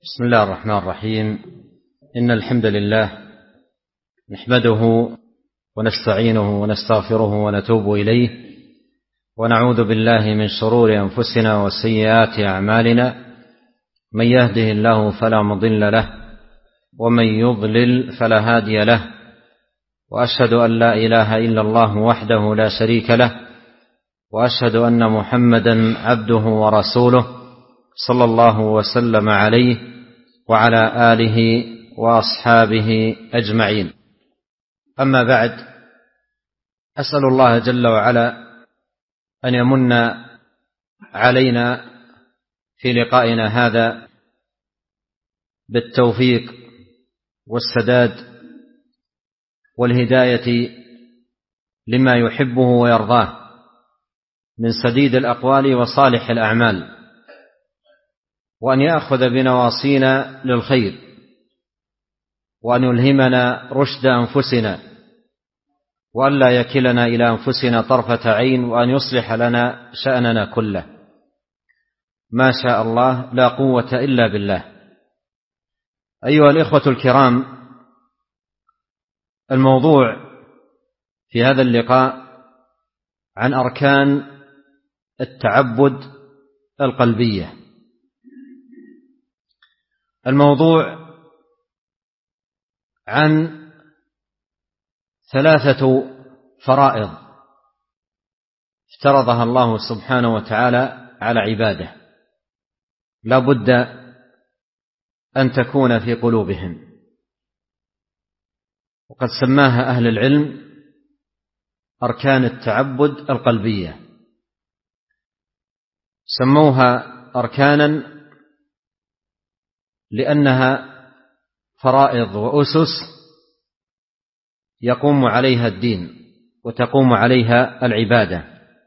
بسم الله الرحمن الرحيم. إن الحمد لله نحمده ونستعينه ونستغفره ونتوب إليه، ونعوذ بالله من شرور أنفسنا وسيئات أعمالنا. من يهده الله فلا مضل له، ومن يضلل فلا هادي له، وأشهد أن لا إله إلا الله وحده لا شريك له، وأشهد أن محمدا عبده ورسوله صلى الله وسلم عليه وعلى آله وأصحابه أجمعين. أما بعد، أسأل الله جل وعلا أن يمن علينا في لقائنا هذا بالتوفيق والسداد والهداية لما يحبه ويرضاه من سديد الأقوال وصالح الأعمال، وأن يأخذ بنواصينا للخير، وأن يلهمنا رشد أنفسنا، وأن لا يكلنا إلى أنفسنا طرفة عين، وأن يصلح لنا شأننا كله. ما شاء الله لا قوة إلا بالله. أيها الإخوة الكرام، الموضوع في هذا اللقاء عن أركان التعبد القلبية. الموضوع عن 3 فرائض افترضها الله سبحانه وتعالى على عباده، لا بد أن تكون في قلوبهم، وقد سماها أهل العلم أركان التعبد القلبية. سموها أركانا لأنها فرائض وأسس يقوم عليها الدين وتقوم عليها العبادة،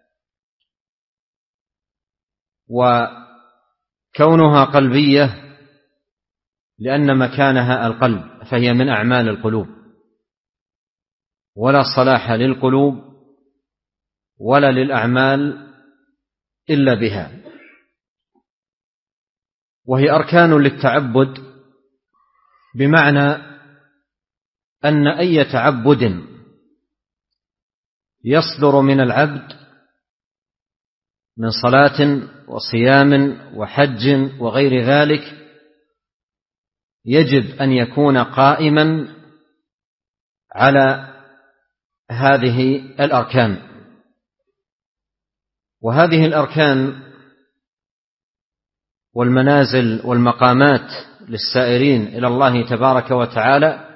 وكونها قلبية لأن مكانها القلب، فهي من أعمال القلوب، ولا صلاح للقلوب ولا للأعمال إلا بها. وهي أركان للتعبد، بمعنى أن أي تعبد يصدر من العبد من صلاة وصيام وحج وغير ذلك يجب أن يكون قائما على هذه الأركان. وهذه الأركان والمنازل والمقامات للسائرين إلى الله تبارك وتعالى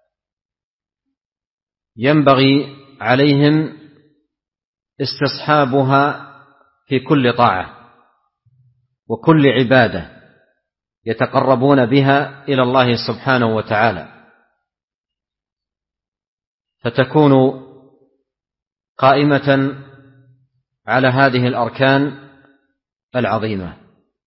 ينبغي عليهم استصحابها في كل طاعة وكل عبادة يتقربون بها إلى الله سبحانه وتعالى، فتكون قائمة على هذه الأركان العظيمة.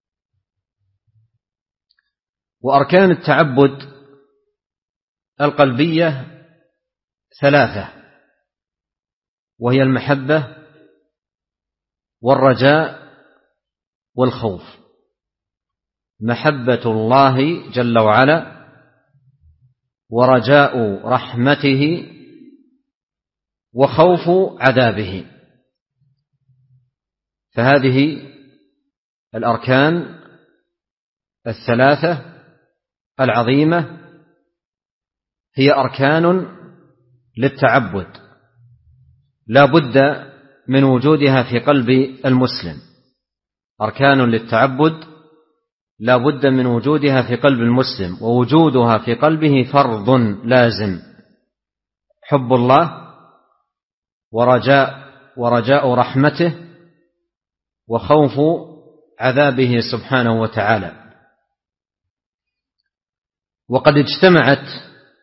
وأركان التعبد القلبية 3، وهي المحبة والرجاء والخوف. محبة الله جل وعلا، ورجاء رحمته، وخوف عذابه. فهذه الأركان 3 العظيمة هي أركان للتعبد، لا بد من وجودها في قلب المسلم. أركان للتعبد لا بد من وجودها في قلب المسلم، ووجودها في قلبه فرض لازم: حب الله، ورجاء رحمته، وخوف عذابه سبحانه وتعالى. وقد اجتمعت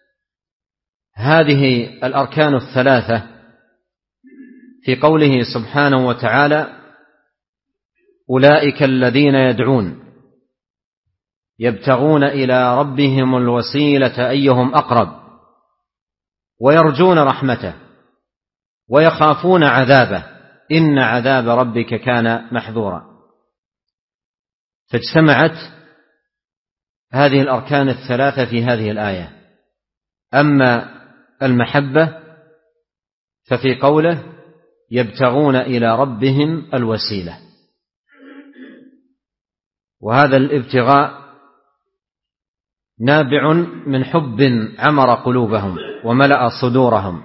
هذه الأركان 3 في قوله سبحانه وتعالى: أولئك الذين يدعون يبتغون إلى ربهم الوسيلة أيهم أقرب ويرجون رحمته ويخافون عذابه إن عذاب ربك كان محذورا. فاجتمعت هذه الأركان الثلاثة في هذه الآية. أما المحبة ففي قوله يبتغون إلى ربهم الوسيلة، وهذا الابتغاء نابع من حب عمر قلوبهم وملأ صدورهم.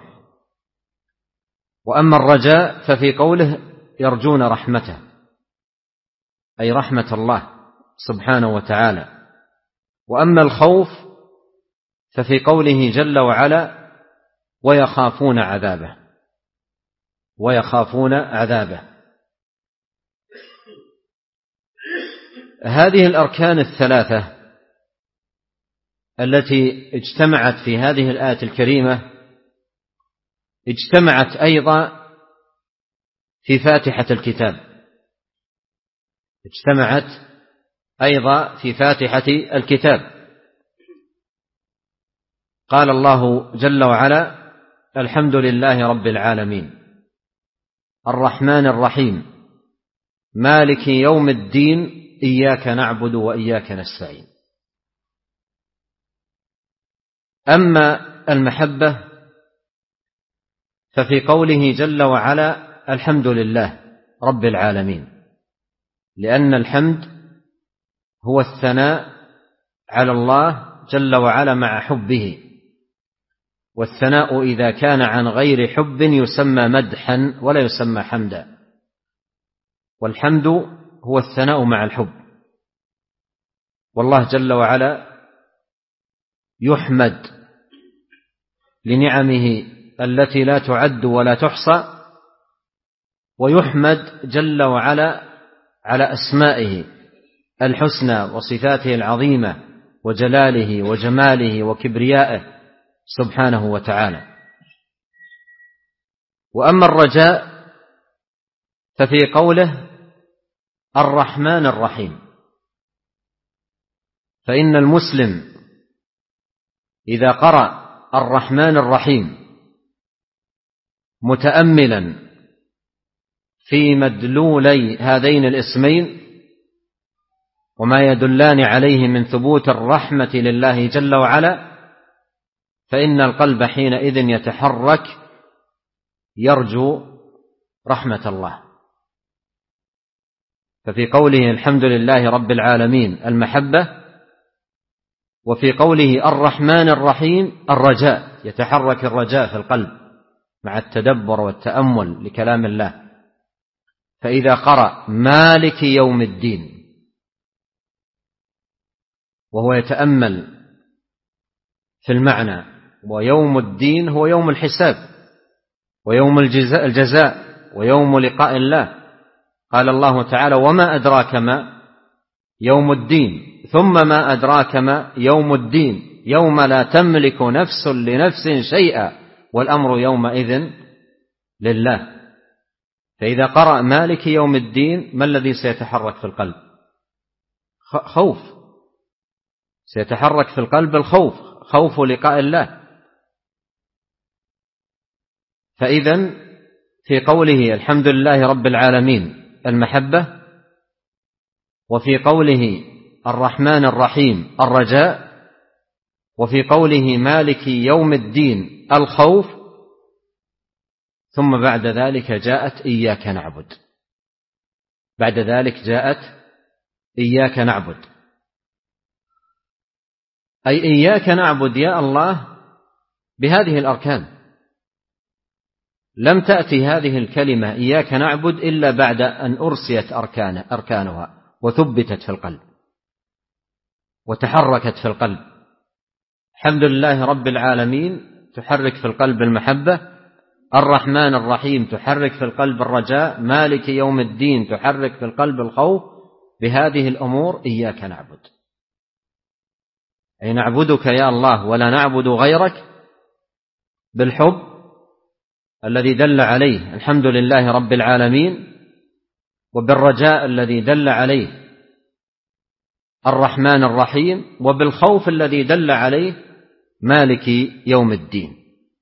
وأما الرجاء ففي قوله يرجون رحمته، أي رحمة الله سبحانه وتعالى. وأما الخوف ففي قوله جل وعلا ويخافون عذابه، ويخافون عذابه. هذه الأركان الثلاثة التي اجتمعت في هذه الآية الكريمة اجتمعت أيضا في فاتحة الكتاب، اجتمعت أيضا في فاتحة الكتاب. قال الله جل وعلا الحمد لله رب العالمين الرحمن الرحيم مالك يوم الدين إياك نعبد وإياك نستعين. أما المحبة ففي قوله جل وعلا الحمد لله رب العالمين، لأن الحمد هو الثناء على الله جل وعلا مع حبه، والثناء إذا كان عن غير حب يسمى مدحا ولا يسمى حمدا، والحمد هو الثناء مع الحب. والله جل وعلا يحمد لنعمه التي لا تعد ولا تحصى، ويحمد جل وعلا على أسمائه الحسنى وصفاته العظيمة وجلاله وجماله وكبريائه سبحانه وتعالى. وأما الرجاء ففي قوله الرحمن الرحيم، فإن المسلم إذا قرأ الرحمن الرحيم متأملا في مدلولي هذين الاسمين وما يدلان عليه من ثبوت الرحمة لله جل وعلا، فإن القلب حينئذ يتحرك يرجو رحمة الله. ففي قوله الحمد لله رب العالمين المحبة، وفي قوله الرحمن الرحيم الرجاء، يتحرك الرجاء في القلب مع التدبر والتأمل لكلام الله. فإذا قرأ مالك يوم الدين وهو يتأمل في المعنى، ويوم الدين هو يوم الحساب ويوم الجزاء ويوم لقاء الله. قال الله تعالى وما أدراك ما يوم الدين، ثم ما أدراك ما يوم الدين يوم لا تملك نفس لنفس شيئا والأمر يومئذ لله. فإذا قرأ مالك يوم الدين ما الذي سيتحرك في القلب؟ خوف، سيتحرك في القلب الخوف، خوف لقاء الله. فإذن في قوله الحمد لله رب العالمين المحبة، وفي قوله الرحمن الرحيم الرجاء، وفي قوله مالك يوم الدين الخوف، ثم بعد ذلك جاءت إياك نعبد. بعد ذلك جاءت إياك نعبد، أي إياك نعبد يا الله بهذه الأركان. لم تأتي هذه الكلمة إياك نعبد إلا بعد أن أرسيت أركانها وثبتت في القلب وتحركت في القلب. الحمد لله رب العالمين تحرك في القلب المحبة، الرحمن الرحيم تحرك في القلب الرجاء، مالك يوم الدين تحرك في القلب الخوف. بهذه الأمور إياك نعبد، أي نعبدك يا الله ولا نعبد غيرك بالحب الذي دل عليه الحمد لله رب العالمين، وبالرجاء الذي دل عليه الرحمن الرحيم، وبالخوف الذي دل عليه مالك يوم الدين.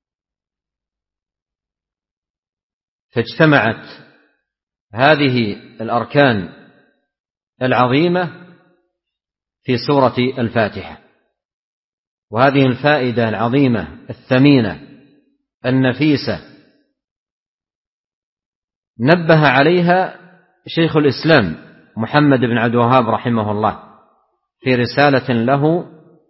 فاجتمعت هذه الأركان العظيمة في سورة الفاتحة. وهذه الفائدة العظيمة الثمينة النفيسة نبه عليها شيخ الإسلام محمد بن عبد الوهاب رحمه الله في رسالة له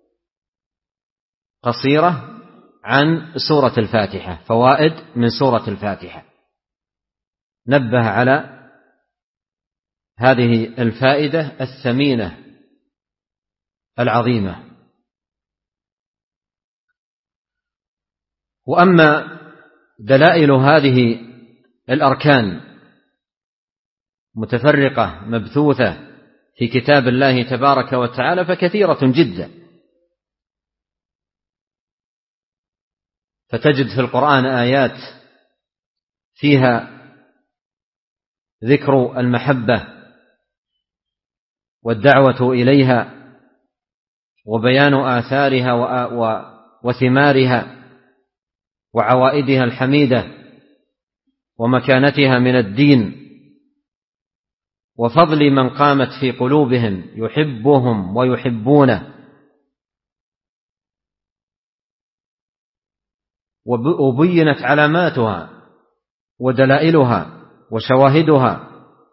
قصيرة عن سورة الفاتحة، فوائد من سورة الفاتحة، نبه على هذه الفائدة الثمينة العظيمة. وأما دلائل هذه الأركان متفرقة مبثوثة في كتاب الله تبارك وتعالى فكثيرة جدا، فتجد في القرآن آيات فيها ذكر المحبة والدعوة إليها وبيان آثارها وثمارها وعوائدها الحميدة ومكانتها من الدين وفضل من قامت في قلوبهم يحبهم ويحبونه، وبينت علاماتها ودلائلها وشواهدها،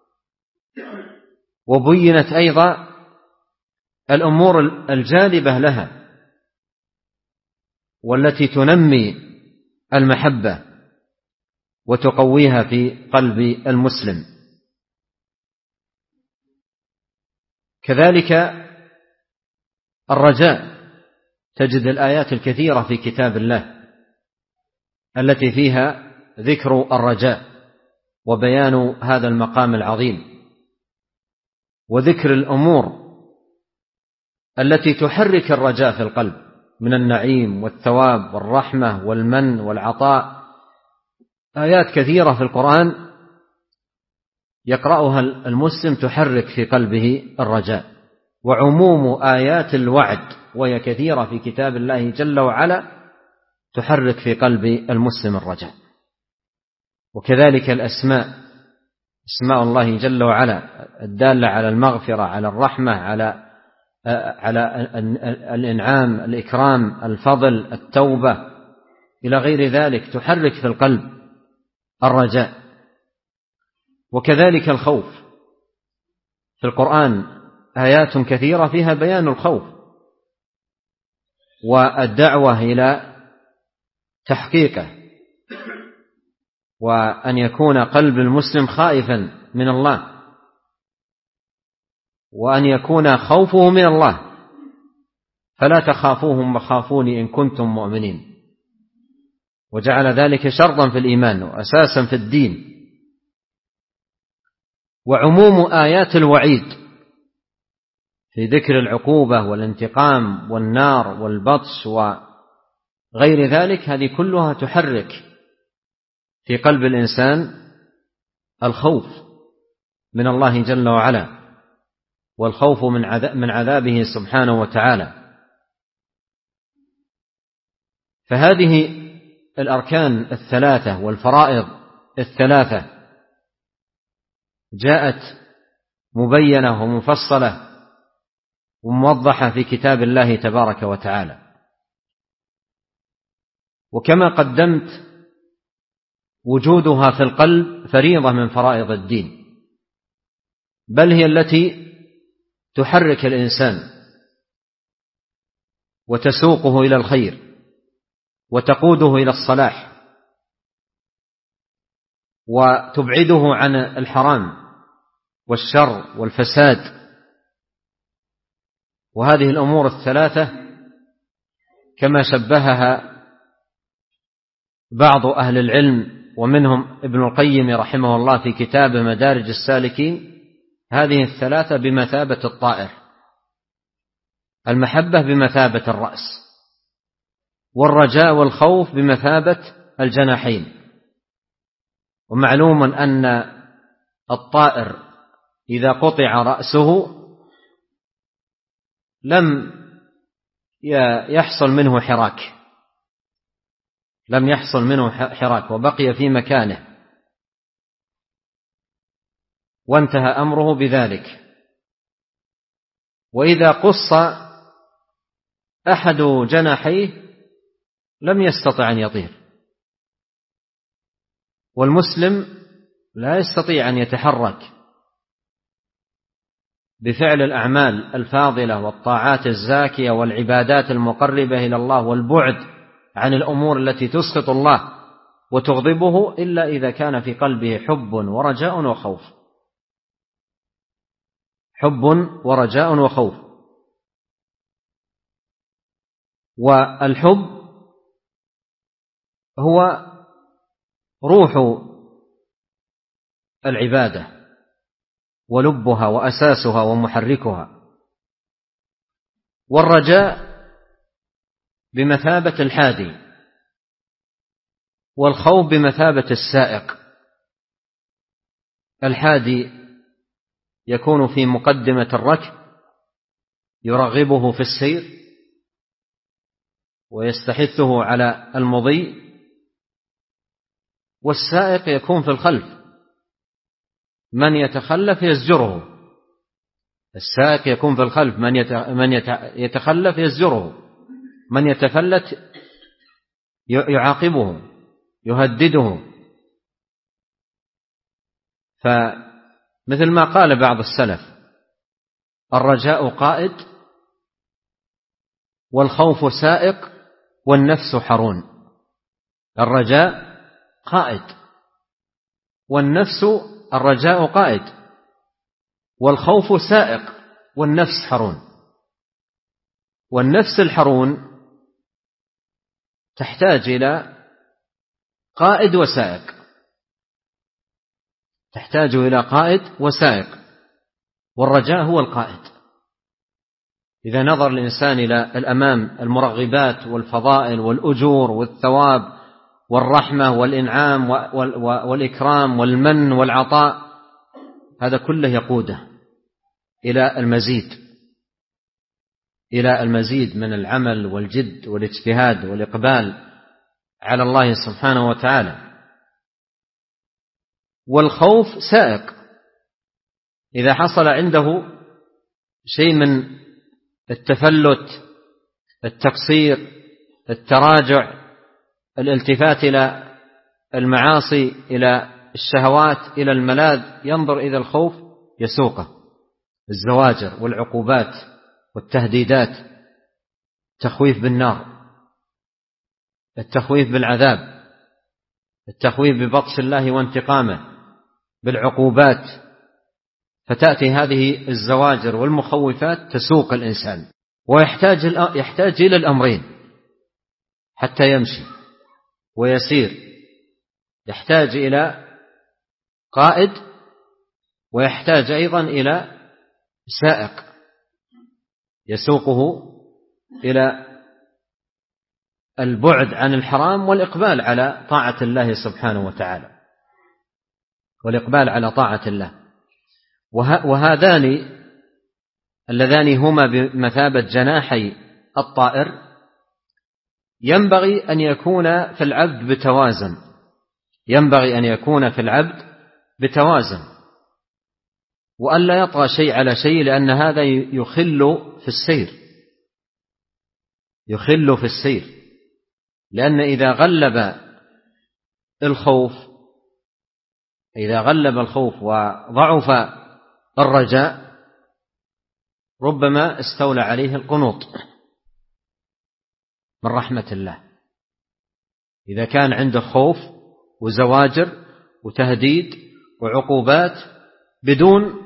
وبينت أيضا الأمور الجالبة لها والتي تنمي المحبة وتقويها في قلب المسلم. كذلك الرجاء، تجد الآيات الكثيرة في كتاب الله التي فيها ذكر الرجاء وبيان هذا المقام العظيم وذكر الأمور التي تحرك الرجاء في القلب من النعيم والثواب والرحمة والمن والعطاء. آيات كثيرة في القرآن يقرأها المسلم تحرك في قلبه الرجاء. وعموم آيات الوعد وهي كثيرة في كتاب الله جل وعلا تحرك في قلب المسلم الرجاء. وكذلك الأسماء، اسماء الله جل وعلا الدالة على المغفرة، على الرحمة، على الإنعام، الإكرام، الفضل، التوبة إلى غير ذلك تحرك في القلب الرجاء. وكذلك الخوف، في القرآن آيات كثيرة فيها بيان الخوف والدعوة إلى تحقيقه، وأن يكون قلب المسلم خائفا من الله، وأن يكون خوفه من الله، فلا تخافوهم وخافوني إن كنتم مؤمنين، وجعل ذلك شرطا في الإيمان وأساسا في الدين. وعموم آيات الوعيد في ذكر العقوبة والانتقام والنار والبطش وغير ذلك، هذه كلها تحرك في قلب الإنسان الخوف من الله جل وعلا والخوف من عذابه سبحانه وتعالى. فهذه الأركان الثلاثة والفرائض الثلاثة جاءت مبينة ومفصلة وموضحة في كتاب الله تبارك وتعالى. وكما قدمت وجودها في القلب فريضة من فرائض الدين، بل هي التي تحرك الإنسان وتسوقه إلى الخير وتقوده إلى الصلاح وتبعده عن الحرام والشر والفساد. وهذه الأمور الثلاثة كما شبهها بعض أهل العلم ومنهم ابن القيم رحمه الله في كتابه مدارج السالكين، هذه الثلاثة بمثابة الطائر، المحبة بمثابة الرأس، والرجاء والخوف بمثابة الجناحين. ومعلوم أن الطائر إذا قطع رأسه لم يحصل منه حراك وبقي في مكانه وانتهى أمره بذلك. وإذا قص أحد جناحيه لم يستطع أن يطير. والمسلم لا يستطيع أن يتحرك بفعل الأعمال الفاضلة والطاعات الزاكية والعبادات المقربة إلى الله والبعد عن الأمور التي تسخط الله وتغضبه إلا إذا كان في قلبه حب ورجاء وخوف. حب ورجاء وخوف. والحب هو روح العبادة ولبها وأساسها ومحركها. والرجاء بمثابة الحادي، والخوف بمثابة السائق. الحادي يكون في مقدمة الركب يرغبه في السير ويستحثه على المضي، والسائق يكون في الخلف، من يتخلف يزجره. السائق يكون في الخلف، من يتخلف يزجره، من يتفلت يعاقبه يهدده. فمثل ما قال بعض السلف: الرجاء قائد والخوف سائق والنفس حرون. الرجاء قائد والنفس، الرجاء قائد والخوف سائق والنفس حرون. والنفس الحرون تحتاج إلى قائد وسائق، تحتاج إلى قائد وسائق، والرجاء هو القائد. إذا نظر الإنسان إلى الأمام المرغبات والفضائل والأجور والثواب والرحمة والإنعام والإكرام والمن والعطاء، هذا كله يقوده إلى المزيد، إلى المزيد من العمل والجد والاجتهاد والإقبال على الله سبحانه وتعالى. والخوف سائق، إذا حصل عنده شيء من التفلت، التقصير، التراجع، الالتفات إلى المعاصي، إلى الشهوات، إلى الملاذ، ينظر إلى الخوف يسوقه الزواجر والعقوبات والتهديدات، التخويف بالنار، التخويف بالعذاب، التخويف ببطش الله وانتقامه، بالعقوبات. فتأتي هذه الزواجر والمخوفات تسوق الإنسان، ويحتاج إلى الأمرين حتى يمشي ويسير. يحتاج إلى قائد، ويحتاج أيضا إلى سائق يسوقه إلى البعد عن الحرام والإقبال على طاعة الله سبحانه وتعالى، والإقبال على طاعة الله. وهذان اللذان هما بمثابة جناحي الطائر ينبغي أن يكون في العبد بتوازن، ينبغي أن يكون في العبد بتوازن، وأن لا يطغى شيء على شيء، لأن هذا يخل في السير، يخل في السير. لأن إذا غلب الخوف، إذا غلب الخوف وضعف الرجاء، ربما استولى عليه القنوط من رحمة الله. إذا كان عنده خوف وزواجر وتهديد وعقوبات بدون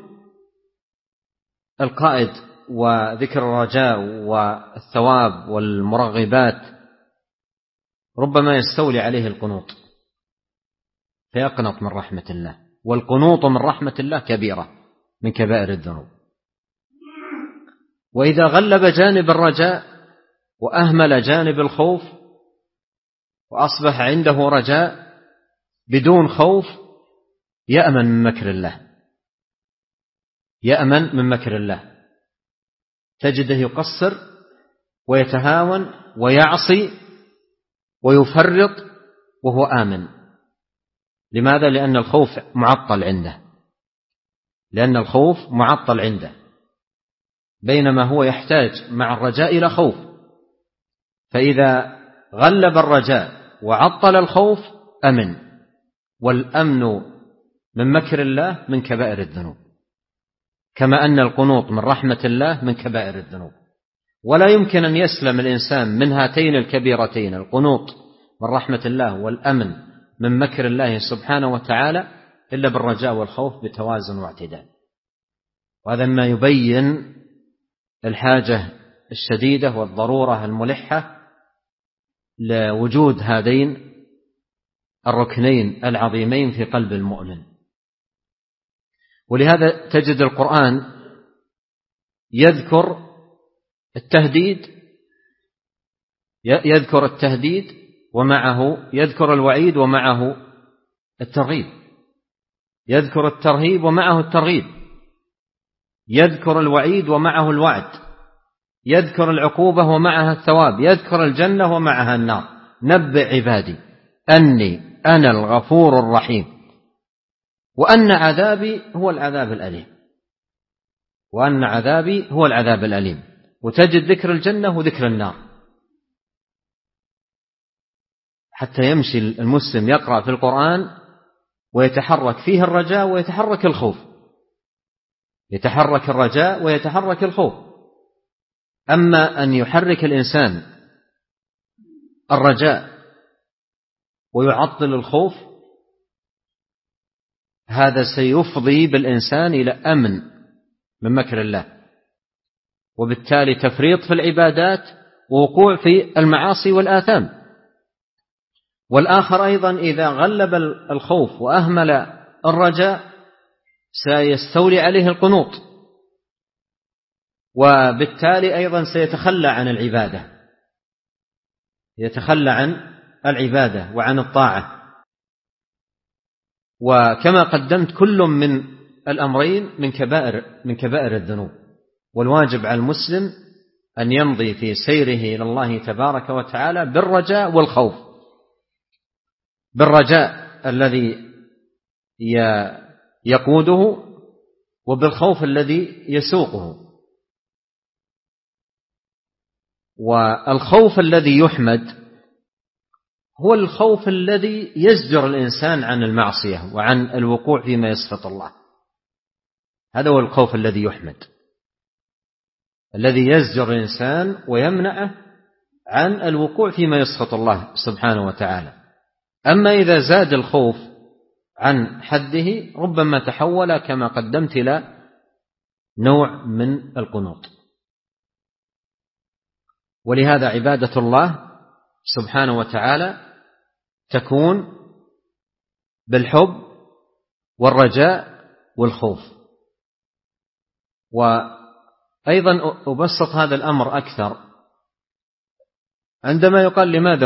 القائد وذكر الرجاء والثواب والمرغبات، ربما يستولي عليه القنوط فيقنط من رحمة الله. والقنوط من رحمة الله كبيرة من كبائر الذنوب. وإذا غلب جانب الرجاء وأهمل جانب الخوف وأصبح عنده رجاء بدون خوف، يأمن من مكر الله، يأمن من مكر الله. تجده يقصر ويتهاون ويعصي ويفرط وهو آمن. لماذا؟ لأن الخوف معطل عنده، لأن الخوف معطل عنده. بينما هو يحتاج مع الرجاء إلى خوف. فإذا غلب الرجاء وعطل الخوف أمن، والأمن من مكر الله من كبائر الذنوب، كما أن القنوط من رحمة الله من كبائر الذنوب. ولا يمكن أن يسلم الإنسان من هاتين الكبيرتين، القنوط من رحمة الله والأمن من مكر الله سبحانه وتعالى، إلا بالرجاء والخوف بتوازن واعتدال. وهذا ما يبين الحاجة الشديدة والضرورة الملحة لوجود هذين الركنين العظيمين في قلب المؤمن. ولهذا تجد القرآن يذكر التهديد ومعه يذكر الوعيد ومعه الترغيب، يذكر الترهيب ومعه الترغيب، يذكر الوعيد ومعه الوعد، يذكر العقوبة ومعها الثواب، يذكر الجنة ومعها النار. نبئ عبادي أني أنا الغفور الرحيم وأن عذابي هو العذاب الأليم، وأن عذابي هو العذاب الأليم. وتجد ذكر الجنة وذكر النار، حتى يمشي المسلم يقرأ في القرآن ويتحرك فيه الرجاء ويتحرك الخوف، يتحرك الرجاء ويتحرك الخوف. أما أن يحرك الإنسان الرجاء ويعطل الخوف، هذا سيفضي بالإنسان إلى أمن من مكر الله، وبالتالي تفريط في العبادات ووقوع في المعاصي والآثام. والآخر أيضا إذا غلب الخوف وأهمل الرجاء سيستولي عليه القنوط، وبالتالي أيضا سيتخلى عن العبادة، يتخلى عن العبادة وعن الطاعة. وكما قدمت كل من الأمرين من كبائر الذنوب، والواجب على المسلم أن يمضي في سيره إلى الله تبارك وتعالى بالرجاء والخوف، بالرجاء الذي يقوده وبالخوف الذي يسوقه. والخوف الذي يحمد هو الخوف الذي يزجر الإنسان عن المعصية وعن الوقوع فيما يسخط الله، هذا هو الخوف الذي يحمد، الذي يزجر الإنسان ويمنعه عن الوقوع فيما يسخط الله سبحانه وتعالى. أما إذا زاد الخوف عن حده ربما تحول كما قدمت إلى نوع من القنوط. ولهذا عبادة الله سبحانه وتعالى تكون بالحب والرجاء والخوف. وأيضا أبسط هذا الأمر أكثر عندما يقال لماذا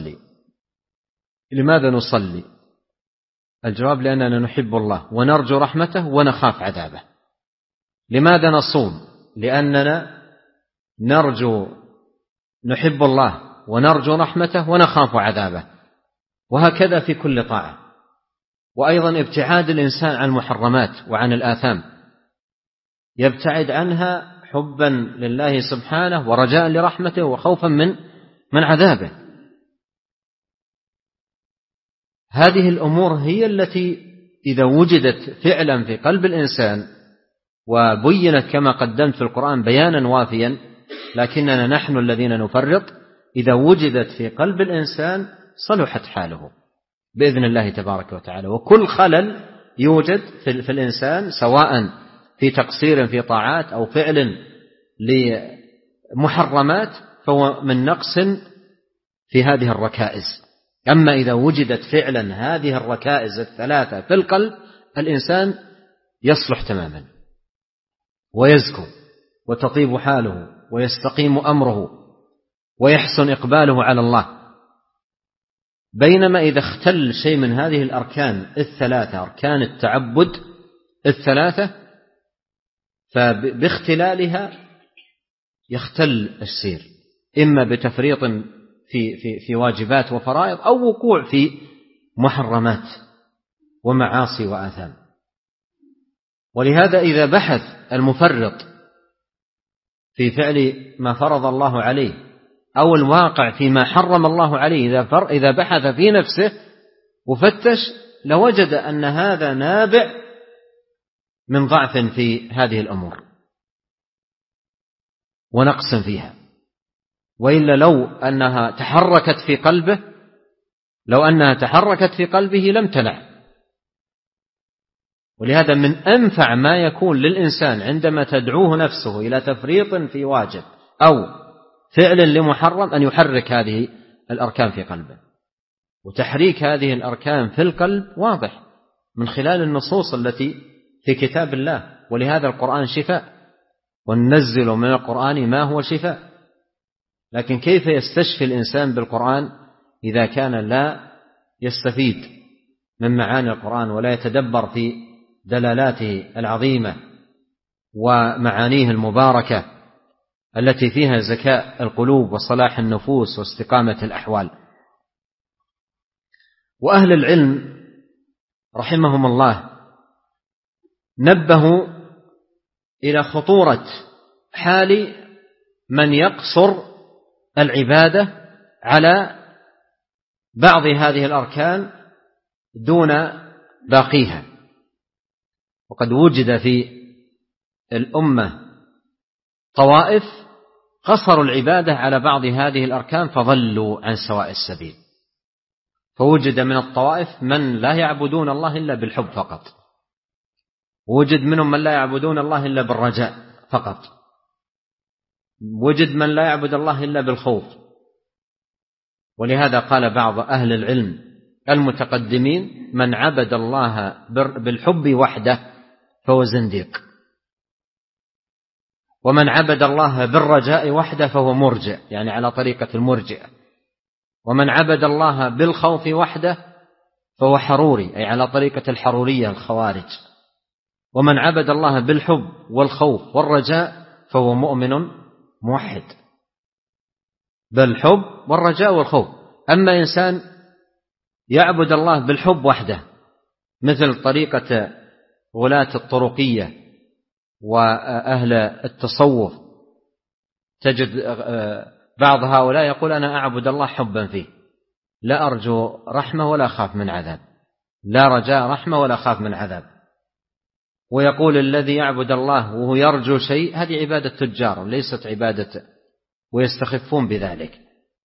نصلي؟ الجواب لأننا نحب الله ونرجو رحمته ونخاف عذابه. لماذا نصوم؟ لأننا نحب الله ونرجو رحمته ونخاف عذابه. وهكذا في كل طاعة. وأيضا ابتعاد الإنسان عن المحرمات وعن الآثام، يبتعد عنها حبا لله سبحانه ورجاء لرحمته وخوفا من عذابه. هذه الأمور هي التي إذا وجدت فعلا في قلب الإنسان وبينت كما قدمت في القرآن بيانا وافيا، لكننا نحن الذين نفرط، إذا وجدت في قلب الإنسان صلحت حاله بإذن الله تبارك وتعالى. وكل خلل يوجد في الإنسان سواء في تقصير في طاعات أو فعل لمحرمات فهو من نقص في هذه الركائز. أما إذا وجدت فعلا هذه الركائز الثلاثة في القلب، الإنسان يصلح تماما ويزكو وتطيب حاله ويستقيم أمره ويحسن إقباله على الله. بينما إذا اختل شيء من هذه الأركان الثلاثة، أركان التعبد الثلاثة، فباختلالها يختل السير، إما بتفريط في واجبات وفرائض أو وقوع في محرمات ومعاصي وآثام. ولهذا إذا بحث المفرط في فعل ما فرض الله عليه أو الواقع فيما حرم الله عليه، إذا بحث في نفسه وفتش لوجد أن هذا نابع من ضعف في هذه الأمور ونقص فيها. وإلا لو أنها تحركت في قلبه لم تنع. ولهذا من أنفع ما يكون للإنسان عندما تدعوه نفسه إلى تفريط في واجب أو فعل لمحرم أن يحرك هذه الأركان في قلبه. وتحريك هذه الأركان في القلب واضح من خلال النصوص التي في كتاب الله. ولهذا القرآن شفاء، وننزل من القرآن ما هو شفاء. لكن كيف يستشفي الإنسان بالقرآن إذا كان لا يستفيد من معاني القرآن ولا يتدبر في دلالاته العظيمة ومعانيه المباركة التي فيها زكاء القلوب وصلاح النفوس واستقامة الأحوال. وأهل العلم رحمهم الله نبهوا إلى خطورة حال من يقصر العبادة على بعض هذه الأركان دون باقيها. وقد وجد في الأمة طوائف قصروا العبادة على بعض هذه الأركان فضلوا عن سواء السبيل. فوجد من الطوائف من لا يعبدون الله إلا بالحب فقط، ووجد منهم من لا يعبدون الله إلا بالرجاء فقط، وجد من لا يعبد الله إلا بالخوف. ولهذا قال بعض أهل العلم المتقدمين من عبد الله بالحب وحده فهو زنديق، ومن عبد الله بالرجاء وحده فهو مرجع، يعني على طريقة المرجئة، ومن عبد الله بالخوف وحده فهو حروري، أي على طريقة الحرورية الخوارج، ومن عبد الله بالحب والخوف والرجاء فهو مؤمن موحد. بالحب والرجاء والخوف. أما إنسان يعبد الله بالحب وحده مثل طريقة غلاة الطرقية وأهل التصوف، تجد بعض هؤلاء يقول أنا أعبد الله حبا فيه، لا أرجو رحمة ولا أخاف من عذاب، لا رجاء رحمة ولا أخاف من عذاب. ويقول الذي يعبد الله وهو يرجو شيء هذه عبادة تجار ليست عبادة، ويستخفون بذلك.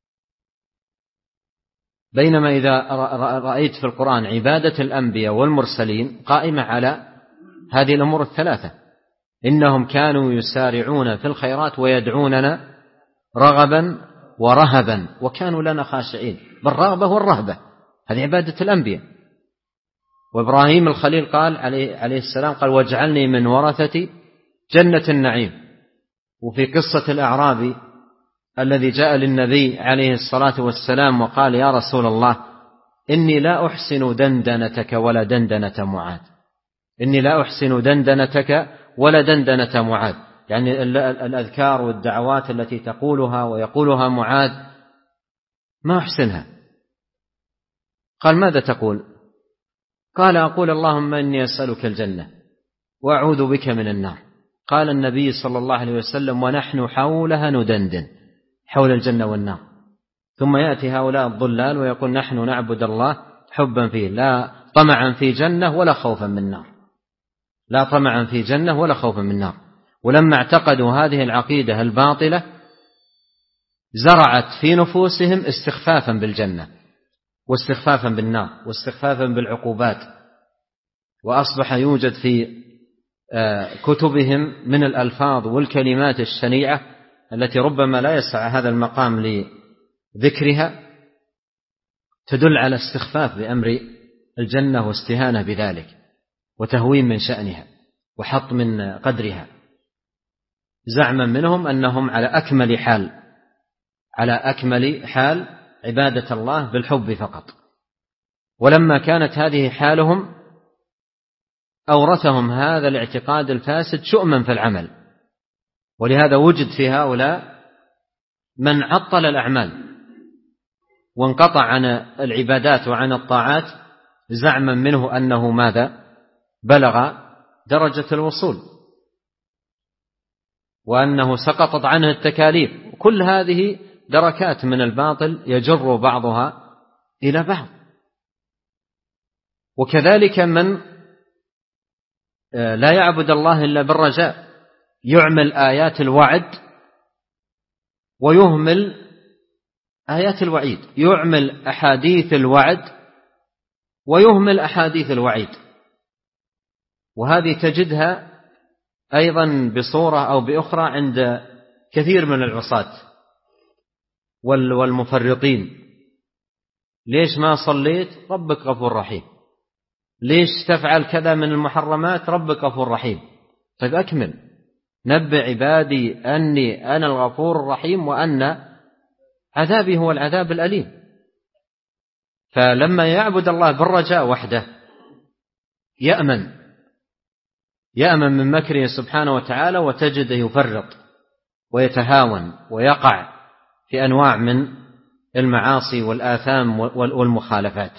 بينما إذا رأيت في القرآن عبادة الأنبياء والمرسلين قائمة على هذه الأمور الثلاثة، إنهم كانوا يسارعون في الخيرات ويدعوننا رغبا ورهبا وكانوا لنا خاشعين، بالرغبة والرهبة، هذه عبادة الأنبياء. وإبراهيم الخليل قال عليه السلام قال واجعلني من ورثة جنة النعيم. وفي قصة الأعرابي الذي جاء للنبي عليه الصلاة والسلام وقال يا رسول الله إني لا أحسن دندنتك ولا دندنة معاذ، إني لا أحسن دندنتك ولا دندنة معاذ، يعني الأذكار والدعوات التي تقولها ويقولها معاذ ما أحسنها. قال ماذا تقول؟ قال أقول اللهم إني أسألك الجنة وأعوذ بك من النار. قال النبي صلى الله عليه وسلم ونحن حولها ندندن، حول الجنة والنار. ثم يأتي هؤلاء الضلال ويقول نحن نعبد الله حبا فيه، لا طمعا في جنة ولا خوفا من نار، لا طمعا في جنة ولا خوفا من نار. ولما اعتقدوا هذه العقيدة الباطلة زرعت في نفوسهم استخفافا بالجنة واستخفافا بالنار واستخفافا بالعقوبات. وأصبح يوجد في كتبهم من الألفاظ والكلمات الشنيعة التي ربما لا يسع هذا المقام لذكرها تدل على استخفاف بأمر الجنة واستهانة بذلك وتهوين من شأنها وحط من قدرها، زعما منهم أنهم على أكمل حال عبادة الله بالحب فقط. ولما كانت هذه حالهم أورثهم هذا الاعتقاد الفاسد شؤما في العمل. ولهذا وجد في هؤلاء من عطل الأعمال وانقطع عن العبادات وعن الطاعات زعما منه أنه ماذا؟ بلغ درجة الوصول. وأنه سقطت عنه التكاليف. كل هذه دركات من الباطل يجر بعضها إلى بعض. وكذلك من لا يعبد الله إلا بالرجاء، يعمل آيات الوعد ويهمل آيات الوعيد، يعمل أحاديث الوعد ويهمل أحاديث الوعيد. وهذه تجدها أيضا بصورة أو بأخرى عند كثير من العصاة والمفرطين. ليش ما صليت؟ ربك غفور رحيم. ليش تفعل كذا من المحرمات؟ ربك غفور رحيم. طيب أكمل، نبئ عبادي أني أنا الغفور الرحيم وأن عذابي هو العذاب الأليم. فلما يعبد الله بالرجاء وحده يأمن من مكره سبحانه وتعالى، وتجده يفرط ويتهاون ويقع في أنواع من المعاصي والآثام والمخالفات،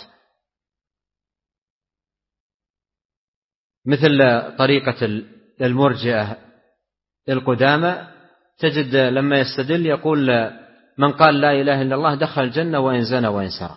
مثل طريقة المرجئة القدامى. تجد لما يستدل يقول من قال لا إله إلا الله دخل الجنة وإن زنى وإن سرق،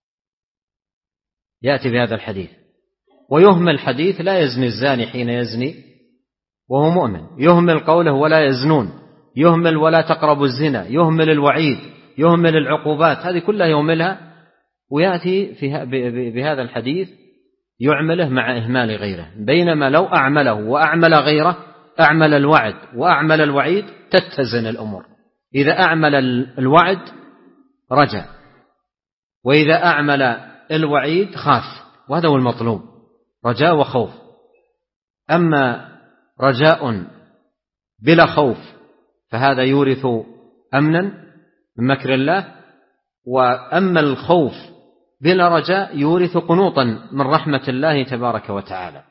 يأتي بهذا الحديث ويهمل حديث لا يزني الزاني حين يزني وهو مؤمن، يهمل قوله ولا يزنون، يهمل ولا تقربوا الزنا، يهمل الوعيد، يهمل العقوبات، هذه كلها يهملها، ويأتي بهذا الحديث يعمله مع إهمال غيره. بينما لو أعمله وأعمل غيره، أعمل الوعد وأعمل الوعيد، تتزن الأمور. إذا أعمل الوعد رجع، وإذا أعمل الوعيد خاف، وهذا هو المطلوب، رجاء وخوف. أما رجاء بلا خوف فهذا يورث أمنا من مكر الله، وأما الخوف بلا رجاء يورث قنوطا من رحمة الله تبارك وتعالى.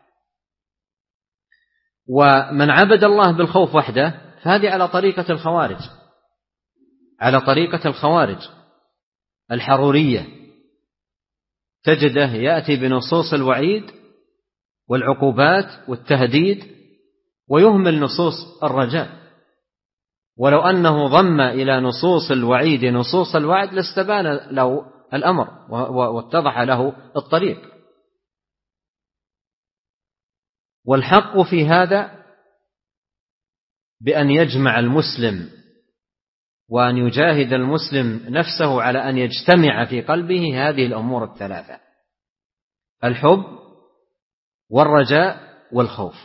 ومن عبد الله بالخوف وحده فهذه على طريقة الخوارج، على طريقة الخوارج الحرورية. تجده يأتي بنصوص الوعيد والعقوبات والتهديد ويهمل نصوص الرجاء، ولو أنه ضم إلى نصوص الوعيد نصوص الوعد لاستبان له الأمر واتضح له الطريق. والحق في هذا بأن يجمع المسلم وأن يجاهد المسلم نفسه على أن يجتمع في قلبه هذه الأمور الثلاثة: الحب والرجاء والخوف.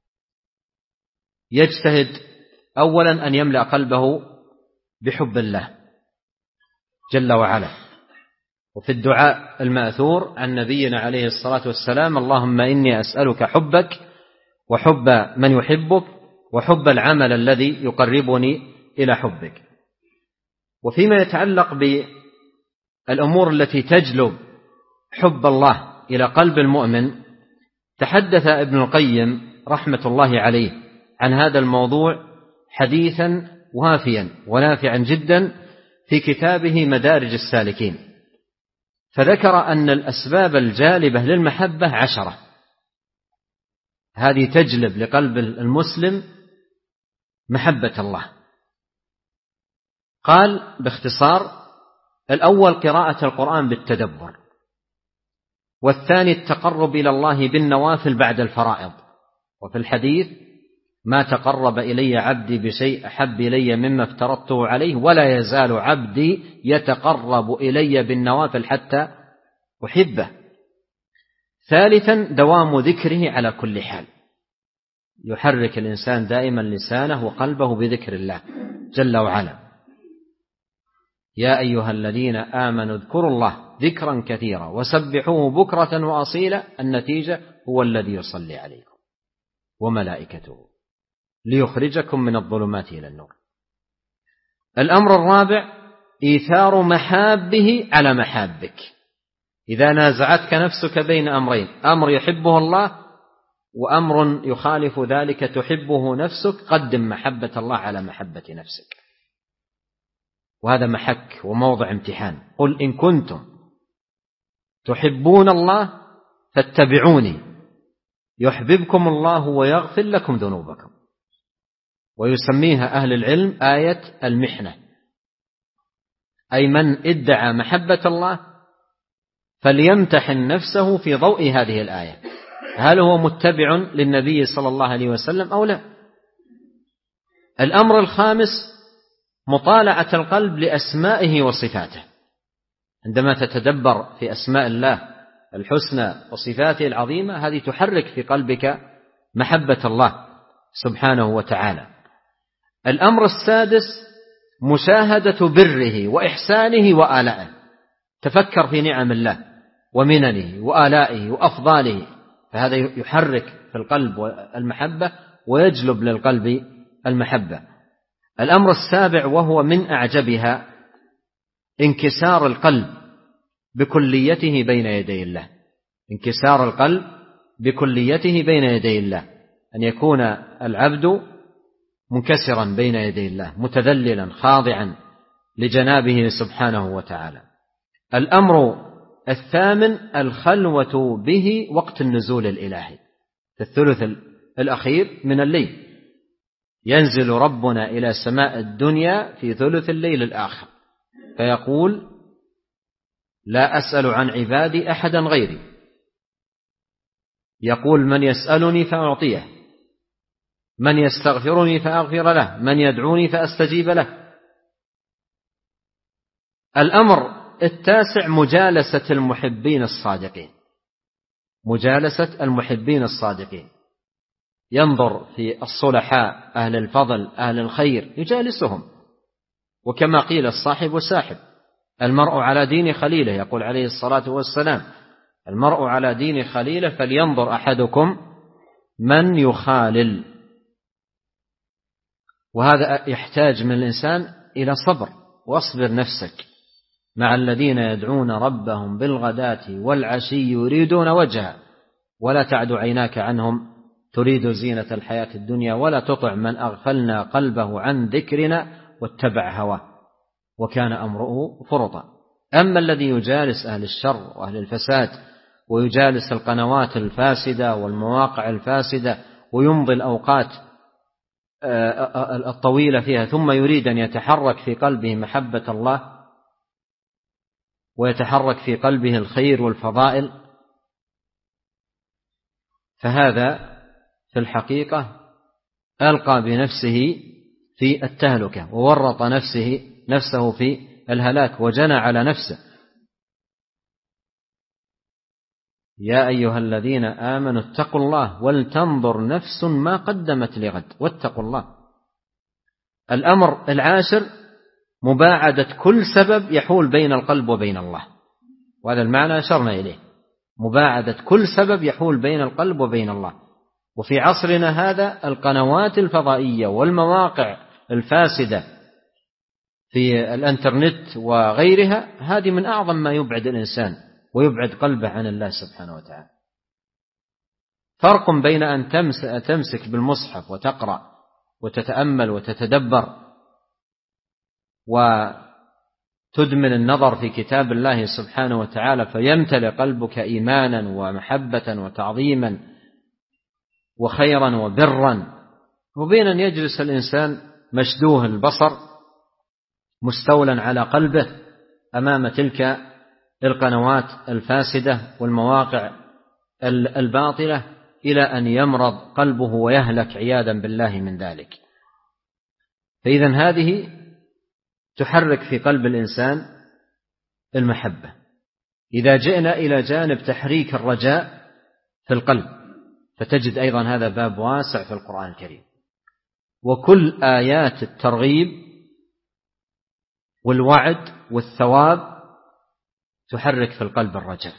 يجتهد أولا أن يملأ قلبه بحب الله جل وعلا، وفي الدعاء المأثور عن نبينا عليه الصلاة والسلام: اللهم إني أسألك حبك وحب من يحبك وحب العمل الذي يقربني إلى حبك. وفيما يتعلق بالأمور التي تجلب حب الله إلى قلب المؤمن، تحدث ابن القيم رحمة الله عليه عن هذا الموضوع حديثا وافيا ونافعا جدا في كتابه مدارج السالكين، فذكر أن الأسباب الجالبة للمحبة 10، هذه تجلب لقلب المسلم محبة الله. قال باختصار: الأول قراءة القرآن بالتدبر، والثاني التقرب إلى الله بالنوافل بعد الفرائض. وفي الحديث: ما تقرب إلي عبدي بشيء أحب إلي مما افترضته عليه، ولا يزال عبدي يتقرب إلي بالنوافل حتى أحبه. ثالثا دوام ذكره على كل حال، يحرك الإنسان دائما لسانه وقلبه بذكر الله جل وعلا. يا أيها الذين آمنوا اذكروا الله ذكرا كثيرا وسبحوه بكرة وأصيلا، النتيجة هو الذي يصلي عليكم وملائكته ليخرجكم من الظلمات إلى النور. الأمر الرابع: إيثار محابه على محابك. إذا نازعتك نفسك بين أمرين، أمر يحبه الله وأمر يخالف ذلك تحبه نفسك، قدم محبة الله على محبة نفسك، وهذا محك وموضع امتحان. قل إن كنتم تحبون الله فاتبعوني يحببكم الله ويغفر لكم ذنوبكم. ويسميها أهل العلم آية المحنة، أي من ادعى محبة الله فليمتحن نفسه في ضوء هذه الآية، هل هو متبع للنبي صلى الله عليه وسلم أو لا. الأمر الخامس مطالعة القلب لأسمائه وصفاته، عندما تتدبر في أسماء الله الحسنى وصفاته العظيمة هذه تحرك في قلبك محبة الله سبحانه وتعالى. الأمر السادس مشاهدة بره وإحسانه وآلائه، تفكر في نعم الله ومننه وآلائه وأفضاله، فهذا يحرك في القلب المحبة ويجلب للقلب المحبة. الأمر السابع وهو من أعجبها انكسار القلب بكليته بين يدي الله، انكسار القلب بكليته بين يدي الله، أن يكون العبد منكسرا بين يدي الله متذللا خاضعا لجنابه سبحانه وتعالى. الأمر الثامن الخلوة به وقت النزول الإلهي، في الثلث الأخير من الليل ينزل ربنا إلى سماء الدنيا في ثلث الليل الآخر فيقول لا أسأل عن عبادي أحدا غيري، يقول من يسألني فأعطيه، من يستغفرني فأغفر له، من يدعوني فأستجيب له. الأمر التاسع مجالسة المحبين الصادقين، مجالسة المحبين الصادقين، ينظر في الصلحاء أهل الفضل أهل الخير يجالسهم، وكما قيل الصاحب ساحب، المرء على دين خليله، يقول عليه الصلاة والسلام المرء على دين خليله فلينظر أحدكم من يخالل. وهذا يحتاج من الإنسان إلى صبر، واصبر نفسك مع الذين يدعون ربهم بالغداة والعشي يريدون وجهه ولا تعد عيناك عنهم تريد زينة الحياة الدنيا ولا تطع من أغفلنا قلبه عن ذكرنا واتبع هواه وكان أمره فرطا. أما الذي يجالس أهل الشر وأهل الفساد ويجالس القنوات الفاسدة والمواقع الفاسدة ويمضي الأوقات الطويلة فيها ثم يريد أن يتحرك في قلبه محبة الله ويتحرك في قلبه الخير والفضائل، فهذا في الحقيقة ألقى بنفسه في التهلكة وورط نفسه في الهلاك وجنى على نفسه. يا أيها الذين آمنوا اتقوا الله ولتنظر نفس ما قدمت لغد واتقوا الله. الأمر العاشر مباعدة كل سبب يحول بين القلب وبين الله، وهذا المعنى أشرنا إليه، مباعدة كل سبب يحول بين القلب وبين الله. وفي عصرنا هذا القنوات الفضائية والمواقع الفاسدة في الانترنت وغيرها هذه من أعظم ما يبعد الإنسان ويبعد قلبه عن الله سبحانه وتعالى. فرق بين أن تمسك بالمصحف وتقرأ وتتأمل وتتدبر وتدمن النظر في كتاب الله سبحانه وتعالى فيمتلئ قلبك إيمانا ومحبة وتعظيما وخيرا وبرا، وبين أن يجلس الإنسان مشدوه البصر مستولا على قلبه أمام تلك القنوات الفاسدة والمواقع الباطلة إلى أن يمرض قلبه ويهلك عياذا بالله من ذلك. فإذن هذه تحرك في قلب الإنسان المحبة. إذا جئنا إلى جانب تحريك الرجاء في القلب فتجد أيضا هذا باب واسع في القرآن الكريم، وكل آيات الترغيب والوعد والثواب تحرك في القلب الرجاء.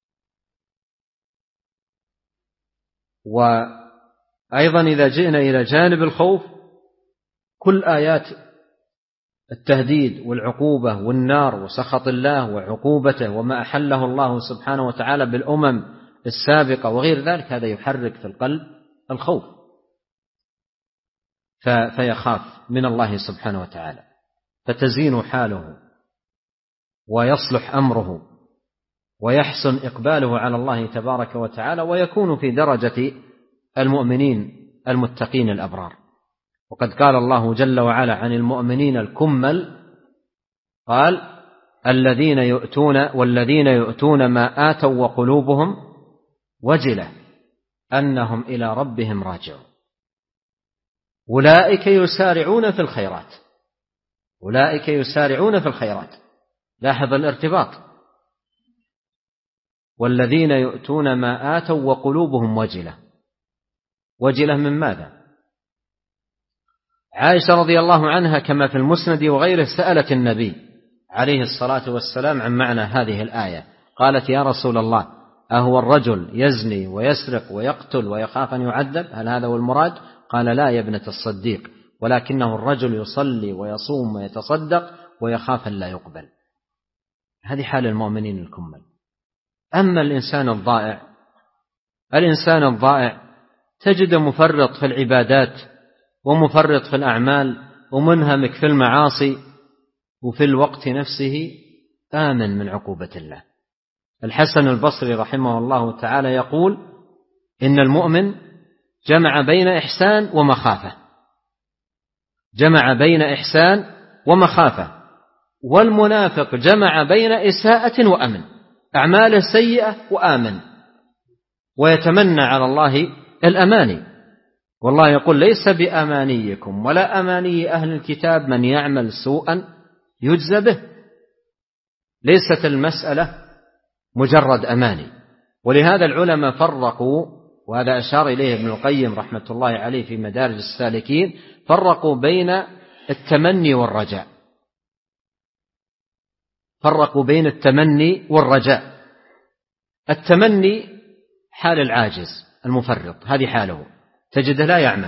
وأيضا إذا جئنا إلى جانب الخوف كل آيات التهديد والعقوبة والنار وسخط الله وعقوبته وما أحله الله سبحانه وتعالى بالأمم السابقة وغير ذلك هذا يحرك في القلب الخوف فيخاف من الله سبحانه وتعالى فتزين حاله ويصلح أمره ويحسن إقباله على الله تبارك وتعالى ويكون في درجة المؤمنين المتقين الأبرار. وقد قال الله جل وعلا عن المؤمنين الكمل، قال والذين يؤتون ما آتوا وقلوبهم وجلة أنهم إلى ربهم راجعون أولئك يسارعون في الخيرات. أولئك يسارعون في الخيرات. لاحظ الارتباط. والذين يؤتون ما آتوا وقلوبهم وجلة. وجلة من ماذا؟ عائشة رضي الله عنها كما في المسند وغيره سألت النبي عليه الصلاة والسلام عن معنى هذه الآية، قالت: يا رسول الله، أهو الرجل يزني ويسرق ويقتل ويخاف أن يعذب؟ هل هذا هو المراد؟ قال: لا يا ابنة الصديق، ولكنه الرجل يصلي ويصوم ويتصدق ويخاف أن لا يقبل. هذه حال المؤمنين الكمل. أما الإنسان الضائع تجد مفرط في العبادات ومفرط في الأعمال ومنهمك في المعاصي، وفي الوقت نفسه آمن من عقوبة الله. الحسن البصري رحمه الله تعالى يقول: إن المؤمن جمع بين إحسان ومخافة، جمع بين إحسان ومخافة، والمنافق جمع بين إساءة وأمن، أعماله سيئة وآمن، ويتمنى على الله الأماني. والله يقول: ليس بأمانيكم ولا أماني أهل الكتاب من يعمل سوءا يجزى به. ليست المسألة مجرد أماني. ولهذا العلماء فرقوا، وهذا أشار إليه ابن القيم رحمة الله عليه في مدارج السالكين، فرقوا بين التمني والرجاء. فرقوا بين التمني والرجاء. التمني حال العاجز المفرط، هذه حاله، تجده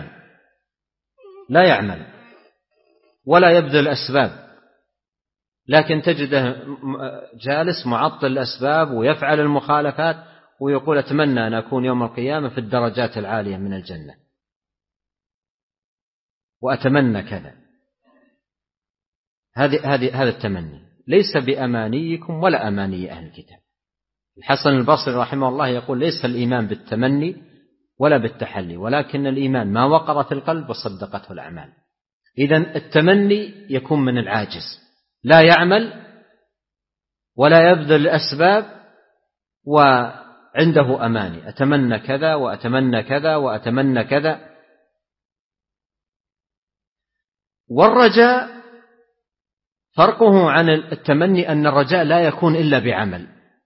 لا يعمل ولا يبذل أسباب، لكن تجده جالس معطل الأسباب ويفعل المخالفات ويقول: أتمنى أن أكون يوم القيامة في الدرجات العالية من الجنة، وأتمنى كذا. هذا التمني ليس بأمانيكم ولا أماني أهل الكتاب. الحسن البصري رحمه الله يقول: ليس الإيمان بالتمني ولا بالتحلي، ولكن الإيمان ما وقر في القلب وصدقته الأعمال. إذن التمني يكون من العاجز، لا يعمل ولا يبذل الأسباب وعنده أماني، أتمنى كذا وأتمنى كذا وأتمنى كذا. والرجاء فرقه عن التمني أن الرجاء لا يكون إلا بعمل.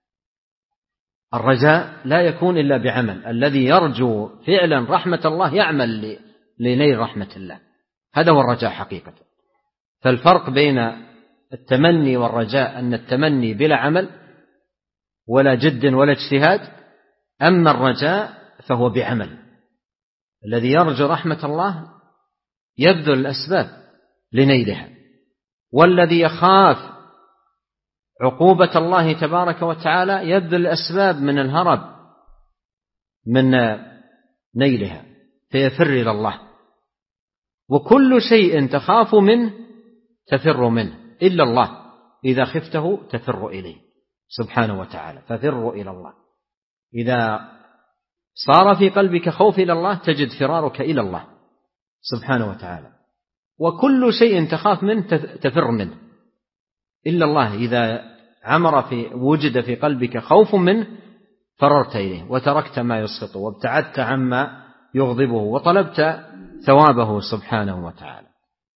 الرجاء لا يكون إلا بعمل. الذي يرجو فعلا رحمة الله يعمل لنيل رحمة الله، هذا هو الرجاء حقيقة. فالفرق بين التمني والرجاء أن التمني بلا عمل ولا جد ولا اجتهاد، أما الرجاء فهو بعمل. الذي يرجو رحمة الله يبذل الأسباب لنيلها، والذي يخاف عقوبة الله تبارك وتعالى يبذل الأسباب من الهرب من نيلها فيفر إلى الله. وكل شيء تخاف منه تفر منه إلا الله، إذا خفته تفر إليه سبحانه وتعالى، ففروا إلى الله. إذا صار في قلبك خوف إلى الله تجد فرارك إلى الله سبحانه وتعالى. وكل شيء تخاف منه تفر منه إلا الله، إذا وجد في قلبك خوف منه فررت إليه وتركت ما يسخطه وابتعدت عما يغضبه وطلبت ثوابه سبحانه وتعالى.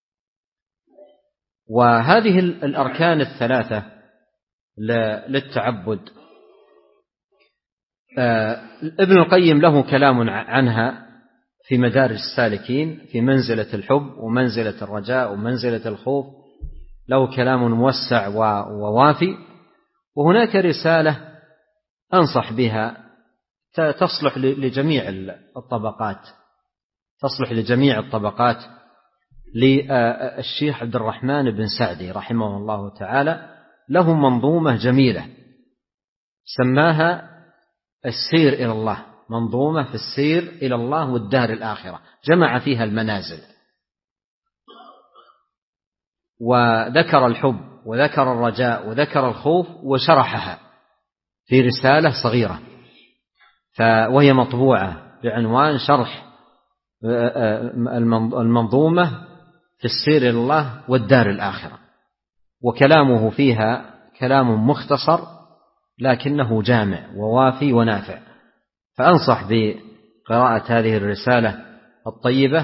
وهذه الأركان الثلاثة للتعبد ابن القيم له كلام عنها في مدارج السالكين، في منزلة الحب ومنزلة الرجاء ومنزلة الخوف، له كلام موسع ووافي. وهناك رسالة أنصح بها تصلح لجميع الطبقات، تصلح لجميع الطبقات، للشيخ عبد الرحمن بن سعدي رحمه الله تعالى، له منظومة جميلة سماها السير إلى الله، منظومة في السير إلى الله والدار الآخرة، جمع فيها المنازل وذكر الحب وذكر الرجاء وذكر الخوف وشرحها في رسالة صغيرة، وهي مطبوعة بعنوان شرح المنظومة في السير إلى الله والدار الآخرة، وكلامه فيها كلام مختصر لكنه جامع ووافي ونافع. فأنصح بقراءة هذه الرسالة الطيبة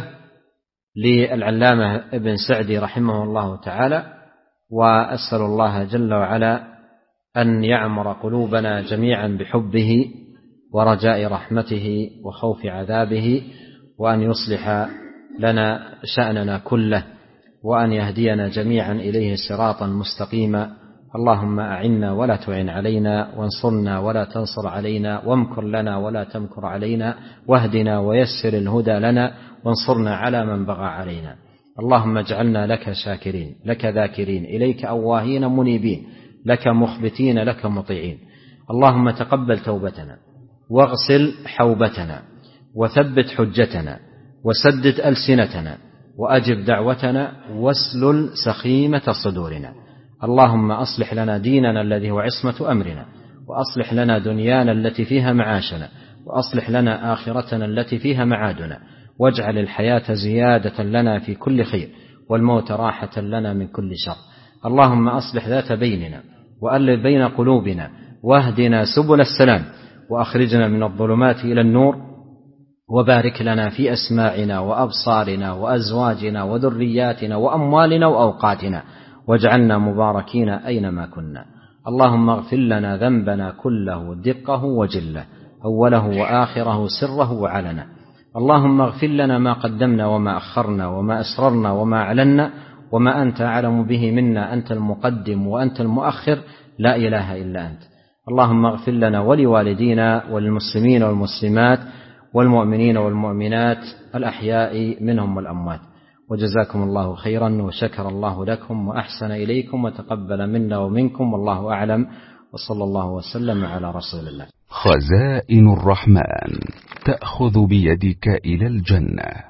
للعلامة ابن سعدي رحمه الله تعالى، وأسأل الله جل وعلا أن يعمر قلوبنا جميعا بحبه ورجاء رحمته وخوف عذابه، وأن يصلح لنا شأننا كله، وأن يهدينا جميعا إليه صراطا مستقيما. اللهم أعنا ولا تعن علينا، وانصرنا ولا تنصر علينا، وامكر لنا ولا تمكر علينا، واهدنا ويسر الهدى لنا، وانصرنا على من بغى علينا. اللهم اجعلنا لك شاكرين، لك ذاكرين، إليك أواهين منيبين، لك مخبتين، لك مطيعين. اللهم تقبل توبتنا، واغسل حوبتنا، وثبت حجتنا، وسدد ألسنتنا، وأجب دعوتنا، واسلل سخيمة صدورنا. اللهم أصلح لنا ديننا الذي هو عصمة أمرنا، وأصلح لنا دنيانا التي فيها معاشنا، وأصلح لنا آخرتنا التي فيها معادنا، واجعل الحياة زيادة لنا في كل خير، والموت راحة لنا من كل شر. اللهم أصلح ذات بيننا، وألف بين قلوبنا، واهدنا سبل السلام، وأخرجنا من الظلمات إلى النور، وبارك لنا في أسماعنا وأبصارنا وأزواجنا وذرياتنا وأموالنا وأوقاتنا، واجعلنا مباركين أينما كنا. اللهم اغفر لنا ذنبنا كله دقه وجله، أوله وآخره، سره وعلنه. اللهم اغفر لنا ما قدمنا وما أخرنا وما أسررنا وما أعلنا، وما أنت أعلم به منا، أنت المقدم وأنت المؤخر، لا إله إلا أنت. اللهم اغفر لنا ولوالدينا وللمسلمين والمسلمات والمؤمنين والمؤمنات الأحياء منهم والأموات. وجزاكم الله خيرا، وشكر الله لكم وأحسن إليكم، وتقبل منا ومنكم، والله أعلم، وصلى الله وسلم على رسول الله. خزائن الرحمن تأخذ بيدك إلى الجنة.